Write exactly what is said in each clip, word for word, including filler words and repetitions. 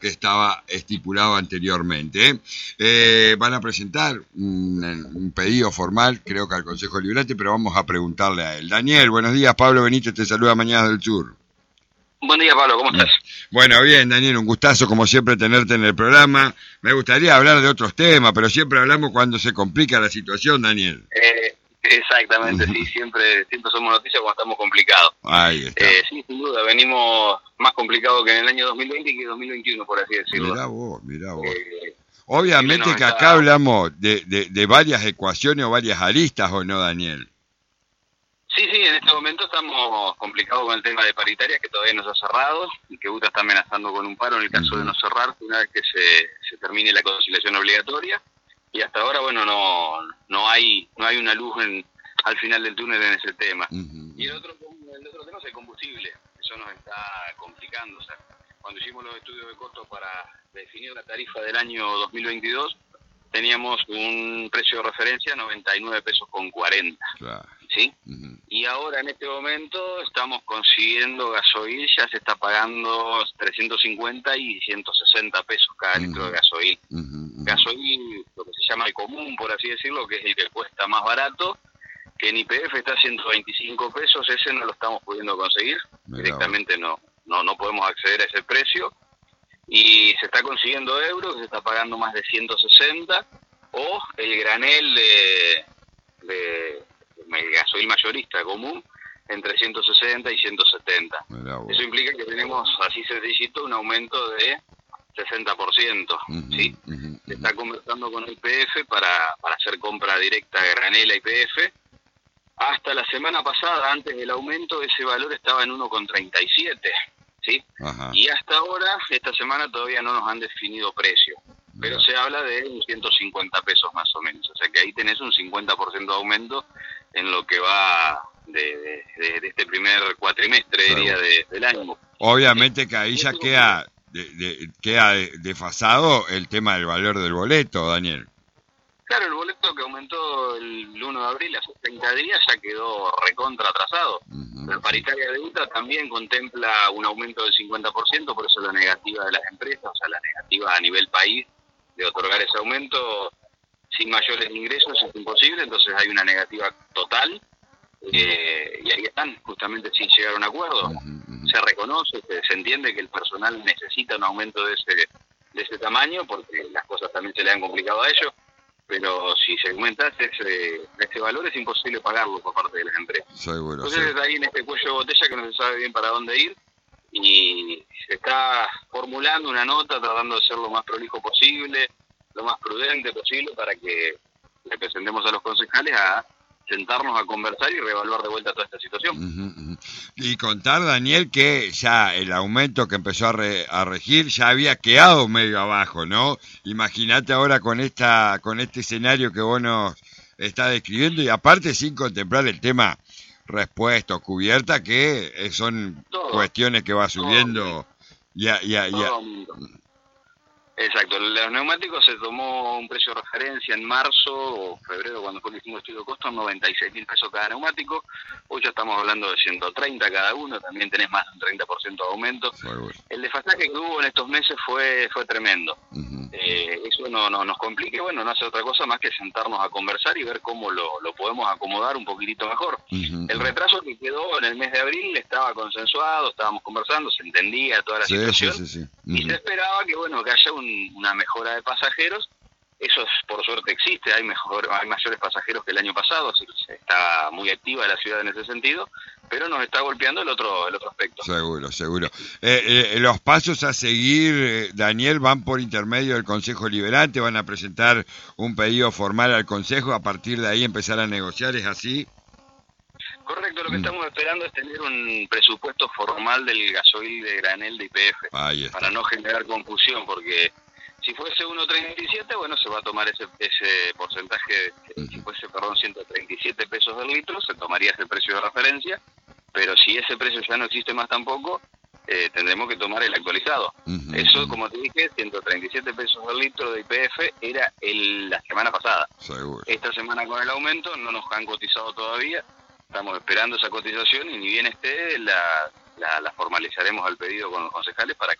que estaba estipulado anteriormente. ¿eh? Eh, van a presentar un, un pedido formal, creo que al Consejo Liberante, pero vamos a preguntarle a él. Daniel, buenos días, Pablo Benítez te saluda Mañanas del Sur. Buen día, Pablo, ¿cómo estás? Bueno, bien, Daniel, un gustazo como siempre tenerte en el programa. Me gustaría hablar de otros temas, pero siempre hablamos cuando se complica la situación, Daniel. Eh, exactamente, sí, siempre siempre somos noticias cuando estamos complicados. Ahí está. Eh, sí, sin duda, venimos más complicados que en el año dos mil veinte y que dos mil veintiuno, por así decirlo. Mirá vos, mirá vos. Eh, Obviamente que acá está... hablamos de, de, de varias ecuaciones o varias aristas, ¿o no, Daniel? Sí, sí, en este momento estamos complicados con el tema de paritarias, que todavía no se ha cerrado, y que U T A está amenazando con un paro en el caso uh-huh. de no cerrar, una vez que se, se termine la conciliación obligatoria, y hasta ahora, bueno, no no hay no hay una luz en, al final del túnel en ese tema. Uh-huh. Y el otro, el otro tema es el combustible, eso nos está complicando. O sea, cuando hicimos los estudios de costos para definir la tarifa del año dos mil veintidós, teníamos un precio de referencia noventa y nueve pesos con cuarenta, claro. ¿Sí? Uh-huh. Y ahora en este momento estamos consiguiendo gasoil, ya se está pagando trescientos cincuenta y ciento sesenta pesos cada uh-huh. litro de gasoil. Uh-huh. Uh-huh. Gasoil, lo que se llama el común, por así decirlo, que es el que cuesta más barato, que en Y P F está a ciento veinticinco pesos, ese no lo estamos pudiendo conseguir, Mirá. directamente no, no, no podemos acceder a ese precio. Y se está consiguiendo euros, se está pagando más de ciento sesenta, o el granel de, de, de gasoil mayorista común entre ciento sesenta y ciento setenta. Eso implica que tenemos, así sencillito, un aumento de sesenta por ciento. Uh-huh, ¿sí? Uh-huh, se está conversando con Y P F para, para hacer compra directa de granel a Y P F. Hasta la semana pasada, antes del aumento, ese valor estaba en uno con treinta y siete. ¿Sí? Ajá. Y hasta ahora, esta semana todavía no nos han definido precio, pero Mira. se habla de ciento cincuenta pesos más o menos, o sea que ahí tenés un cincuenta por ciento de aumento en lo que va de, de, de este primer cuatrimestre claro. diría, de, del año. Obviamente que ahí ya queda, de, de, queda desfasado el tema del valor del boleto, Daniel. Claro, el boleto que aumentó el uno de abril hace treinta días ya quedó recontra atrasado. Uh-huh. La paritaria de U T A también contempla un aumento del cincuenta por ciento, por eso la negativa de las empresas, o sea, la negativa a nivel país de otorgar ese aumento sin mayores ingresos es imposible, entonces hay una negativa total, eh, y ahí están, justamente sin llegar a un acuerdo. Uh-huh. Se reconoce, se, se entiende que el personal necesita un aumento de ese, de ese tamaño, porque las cosas también se le han complicado a ellos. Pero si se aumenta ese, ese valor es imposible pagarlo por parte de las empresas. Seguro, Entonces sí. ahí en este cuello de botella que no se sabe bien para dónde ir y se está formulando una nota tratando de ser lo más prolijo posible, lo más prudente posible para que le presentemos a los concejales a sentarnos a conversar y reevaluar de vuelta toda esta situación. Uh-huh, uh-huh. Y contar, Daniel, que ya el aumento que empezó a, re, a regir ya había quedado medio abajo, ¿no? Imagínate ahora con esta con este escenario que vos nos estás describiendo y aparte sin contemplar el tema respuesta o cubierta, que son todo, cuestiones que va subiendo ya ya ya. Exacto, los neumáticos se tomó un precio de referencia en marzo o febrero cuando fue el último estudio de costos, noventa y seis mil pesos cada neumático. Hoy ya estamos hablando de ciento treinta cada uno, también tenés más de un treinta por ciento de aumento. El desfasaje que hubo en estos meses fue fue tremendo. Uh-huh. Eh, eso no, no nos complica, bueno, no hace otra cosa más que sentarnos a conversar y ver cómo lo, lo podemos acomodar un poquitito mejor. Uh-huh. El retraso que quedó en el mes de abril estaba consensuado, estábamos conversando, se entendía toda la sí, situación sí, sí, sí. Uh-huh. Y se esperaba que, bueno, que haya un una mejora de pasajeros. Eso por suerte existe, hay mejor, hay mayores pasajeros que el año pasado, así que está muy activa la ciudad en ese sentido, pero nos está golpeando el otro el otro aspecto. Seguro, seguro. Eh, eh, los pasos a seguir, eh, Daniel, van por intermedio del Consejo Liberante, van a presentar un pedido formal al Consejo, a partir de ahí empezar a negociar, ¿es así? Correcto, lo que mm. estamos esperando es tener un presupuesto formal del gasoil de granel de Y P F, para no generar confusión, porque si fuese uno treinta y siete, bueno, se va a tomar ese ese porcentaje, uh-huh. si fuese, perdón, ciento treinta y siete pesos del litro, se tomaría ese precio de referencia, pero si ese precio ya no existe más tampoco, eh, tendremos que tomar el actualizado. Uh-huh. Eso, como te dije, ciento treinta y siete pesos del litro de Y P F era el, la semana pasada. Seguro. Esta semana con el aumento no nos han cotizado todavía, estamos esperando esa cotización y ni bien esté, la, la, la formalizaremos al pedido con los concejales para que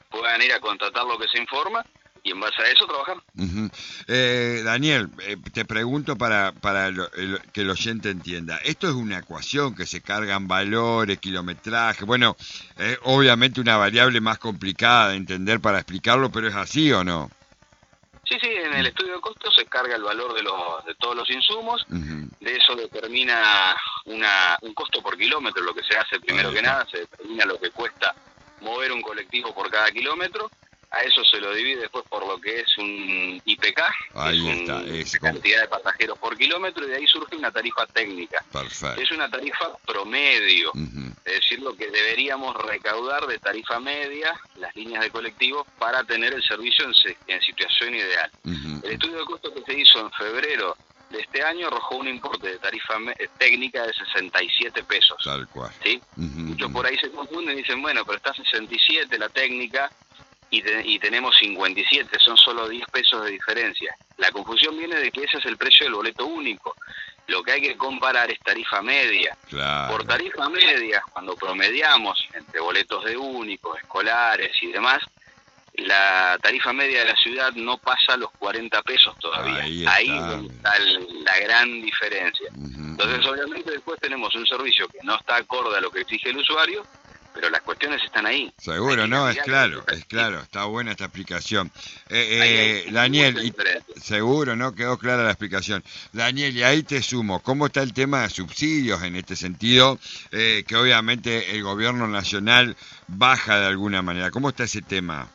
puedan ir a contratar lo que se informa y en base a eso trabajar. Uh-huh. eh, Daniel, eh, te pregunto para, para lo, el, que el oyente entienda. Esto es una ecuación que se cargan valores, kilometraje. Bueno, eh, obviamente una variable más complicada de entender para explicarlo, pero ¿es así o no? Sí, sí, en el estudio de costos se carga el valor de los de todos los insumos, uh-huh. De eso determina una un costo por kilómetro, lo que se hace primero que nada, se determina lo que cuesta mover un colectivo por cada kilómetro, a eso se lo divide después por lo que es un I P K, ahí que es está, un, es cantidad de pasajeros por kilómetro, y de ahí surge una tarifa técnica. Perfecto. Es una tarifa promedio, uh-huh. Es decir, lo que deberíamos recaudar de tarifa media, las líneas de colectivos, para tener el servicio en, en situación ideal. Uh-huh. El estudio de costo que se hizo en febrero de este año arrojó un importe de tarifa técnica de sesenta y siete pesos. Tal cual. ¿Sí? Uh-huh. Muchos por ahí se confunden y dicen, bueno, pero está sesenta y siete la técnica y, te, y tenemos cincuenta y siete, son solo diez pesos de diferencia. La confusión viene de que ese es el precio del boleto único. Lo que hay que comparar es tarifa media. Claro. Por tarifa media, cuando promediamos entre boletos de único, escolares y demás, la tarifa media de la ciudad no pasa los cuarenta pesos todavía. Ahí está, Ahí es donde está el, la gran diferencia. Uh-huh. Entonces, obviamente, después tenemos un servicio que no está acorde a lo que exige el usuario, pero las cuestiones están ahí. Seguro, no, es claro, es claro, está buena esta explicación. Eh, eh, Daniel, y, seguro, ¿no? Quedó clara la explicación. Daniel, y ahí te sumo, ¿cómo está el tema de subsidios en este sentido? Eh, que obviamente el gobierno nacional baja de alguna manera. ¿Cómo está ese tema?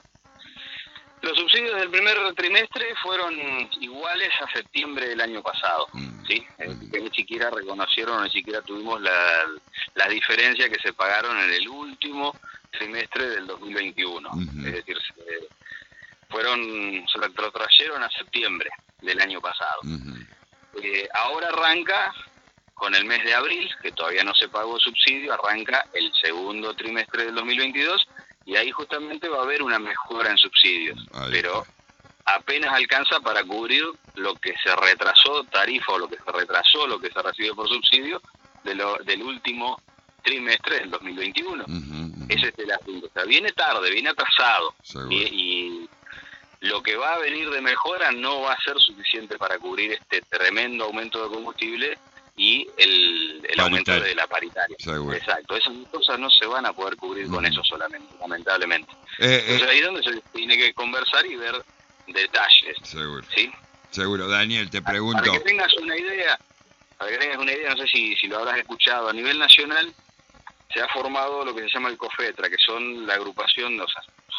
Los subsidios del primer trimestre fueron iguales a septiembre del año pasado, mm. ¿sí? Mm. Que ni siquiera reconocieron, ni siquiera tuvimos la, la diferencia que se pagaron en el último trimestre del dos mil veintiuno. Uh-huh. Es decir, se, fueron, se retrotrayeron a septiembre del año pasado. Uh-huh. Eh, ahora arranca con el mes de abril, que todavía no se pagó subsidio, arranca el segundo trimestre del dos mil veintidós, y ahí justamente va a haber una mejora en subsidios, ahí pero está. Apenas alcanza para cubrir lo que se retrasó tarifa o lo que se retrasó, lo que se recibe por subsidio de lo, del último trimestre del dos mil veintiuno. Uh-huh, uh-huh. Ese es el asunto. O sea, viene tarde, viene atrasado, y, y lo que va a venir de mejora no va a ser suficiente para cubrir este tremendo aumento de combustible y el, el aumento de la paritaria. Seguro. Exacto, esas cosas no se van a poder cubrir uh-huh. con eso solamente, lamentablemente. Eh, Entonces eh, ahí es donde se tiene que conversar y ver detalles. Seguro. ¿Sí? Seguro. Daniel, te pregunto. Para que tengas una idea, para que tengas una idea, no sé si, si lo habrás escuchado, a nivel nacional se ha formado lo que se llama el COFETRA, que son la agrupación, o sea,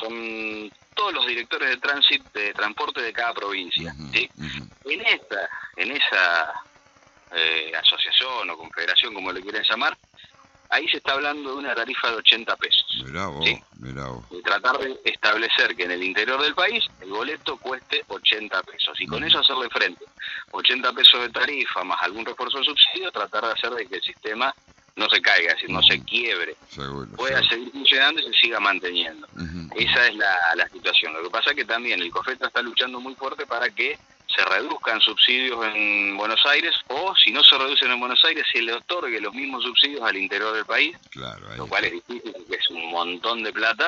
son todos los directores de tránsito, de transporte de cada provincia. Uh-huh. ¿Sí? Uh-huh. En esta, en esa Eh, asociación o confederación, como le quieren llamar, ahí se está hablando de una tarifa de ochenta pesos. Mirá vos, ¿sí? mirá vos. Y tratar de establecer que en el interior del país el boleto cueste ochenta pesos y con uh-huh. eso hacerle frente. ochenta pesos de tarifa más algún refuerzo de subsidio, tratar de hacer de que el sistema no se caiga, es decir, uh-huh. no se quiebre, seguro, pueda seguro. seguir funcionando y se siga manteniendo. Uh-huh. Esa es la, la situación. Lo que pasa es que también el COFETRA está luchando muy fuerte para que se reduzcan subsidios en Buenos Aires, o si no se reducen en Buenos Aires, se le otorgue los mismos subsidios al interior del país, claro, lo cual es difícil porque es un montón de plata,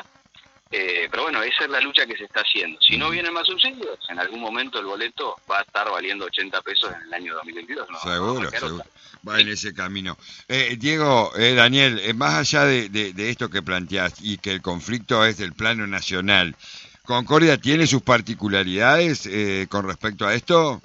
eh, pero bueno, esa es la lucha que se está haciendo. Si no vienen más subsidios, en algún momento el boleto va a estar valiendo ochenta pesos en el año dos mil veintidós. ¿No? Seguro, no seguro. Va en ese camino. Eh, Diego, eh, Daniel, eh, más allá de, de, de esto que planteás y que el conflicto es del plano nacional, ¿Concordia tiene sus particularidades eh, con respecto a esto?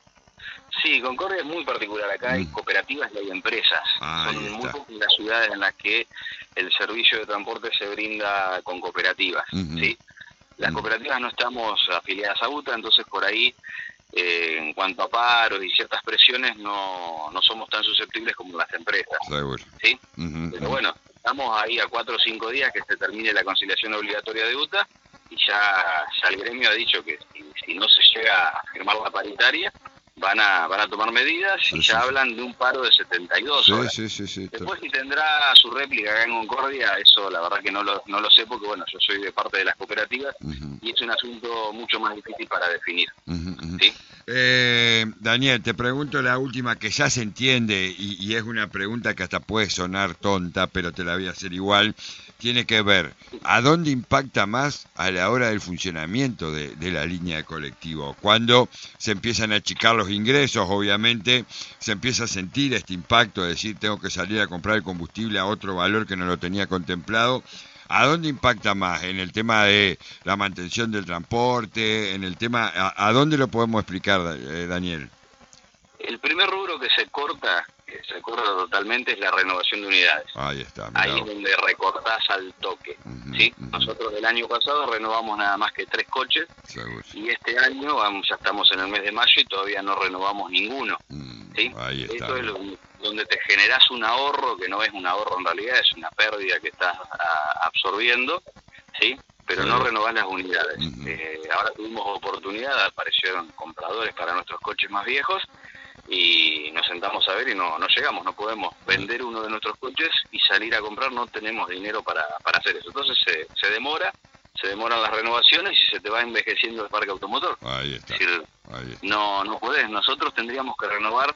Sí, Concordia es muy particular. Acá mm. hay cooperativas y hay empresas. Ah, Son muy pocas las ciudades en las que el servicio de transporte se brinda con cooperativas. Uh-huh. ¿Sí? Las uh-huh. cooperativas no estamos afiliadas a U T A, entonces por ahí, eh, en cuanto a paros y ciertas presiones, no, no somos tan susceptibles como las empresas. Seguro. ¿Sí? Uh-huh. Pero bueno, estamos ahí a cuatro o cinco días que se termine la conciliación obligatoria de U T A, y ya, ya el gremio ha dicho que si, si no se llega a firmar la paritaria, van a van a tomar medidas Sí, y sí, ya sí. hablan de un paro de setenta y dos Sí, horas. sí, sí, sí. Después si tendrá su réplica acá en Concordia, eso la verdad que no lo, no lo sé porque bueno, yo soy de parte de las cooperativas Ujú, y es un asunto mucho más difícil para definir. ujú, ujú. ¿Sí? Eh, Daniel, te pregunto la última que ya se entiende y, y es una pregunta que hasta puede sonar tonta, pero te la voy a hacer igual. Tiene que ver, ¿a dónde impacta más a la hora del funcionamiento de, de la línea de colectivo? Cuando se empiezan a achicar los ingresos, obviamente, se empieza a sentir este impacto de decir, tengo que salir a comprar el combustible a otro valor que no lo tenía contemplado. ¿A dónde impacta más? ¿En el tema de la mantención del transporte? ¿En el tema, a, a dónde lo podemos explicar, eh, Daniel? El primer rubro que se corta, que se corta totalmente, es la renovación de unidades. Ahí está, mirá Ahí es vos. donde recortás al toque. Ujú, ¿Sí? ujú. Nosotros el año pasado renovamos nada más que tres coches Seguro. y este año vamos, ya estamos en el mes de mayo y todavía no renovamos ninguno. Mm, ¿Sí? ahí está. Esto es lo, donde te generás un ahorro, que no es un ahorro en realidad, es una pérdida que estás a, absorbiendo, ¿sí? Pero no Seguro. renovás las unidades. Ujú. Eh, ahora tuvimos oportunidad, aparecieron compradores para nuestros coches más viejos y nos sentamos a ver y no, no llegamos, no podemos vender uno de nuestros coches y salir a comprar, no tenemos dinero para, para hacer eso. Entonces se, se demora, se demoran las renovaciones y se te va envejeciendo el parque automotor. Ahí está. Es decir, Ahí está. no, no podés, nosotros tendríamos que renovar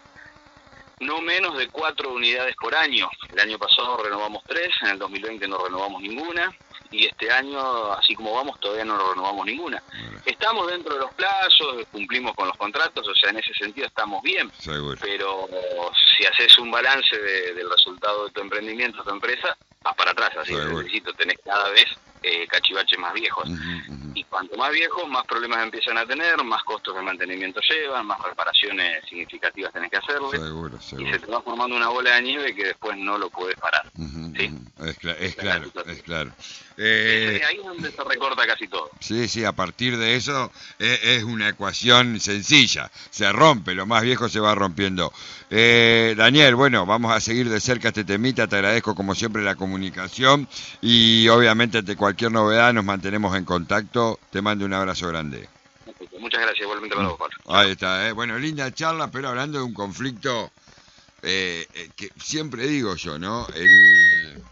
no menos de cuatro unidades por año. El año pasado renovamos tres, en el dos mil veinte no renovamos ninguna y este año, así como vamos, todavía no renovamos ninguna. Mira, Estamos dentro de los plazos, cumplimos con los contratos, o sea, en ese sentido estamos bien, seguro. pero si haces un balance de- del resultado de tu emprendimiento, tu empresa, vas para atrás, así que Seguro. necesito, tenés cada vez eh, cachivaches más viejos. Ujú, ujú. Y cuanto más viejos, más problemas empiezan a tener, más costos de mantenimiento llevan, más reparaciones significativas tenés que hacerle, Seguro, y seguro. se te va formando una bola de nieve que después no lo puedes parar. Ujú, ¿Sí? ujú. Es, cla- es Esa claro, es la es claro. Ese- Eh, ahí es donde se recorta casi todo. Sí, sí, a partir de eso eh, es una ecuación sencilla. Se rompe, lo más viejo se va rompiendo. Eh, Daniel, bueno, vamos a seguir de cerca este temita. Te agradezco como siempre la comunicación y obviamente ante cualquier novedad nos mantenemos en contacto. Te mando un abrazo grande. Muchas gracias, igualmente para vos, Pablo. Ahí está, eh. Bueno, linda charla, pero hablando de un conflicto eh, eh, que siempre digo yo, ¿no? El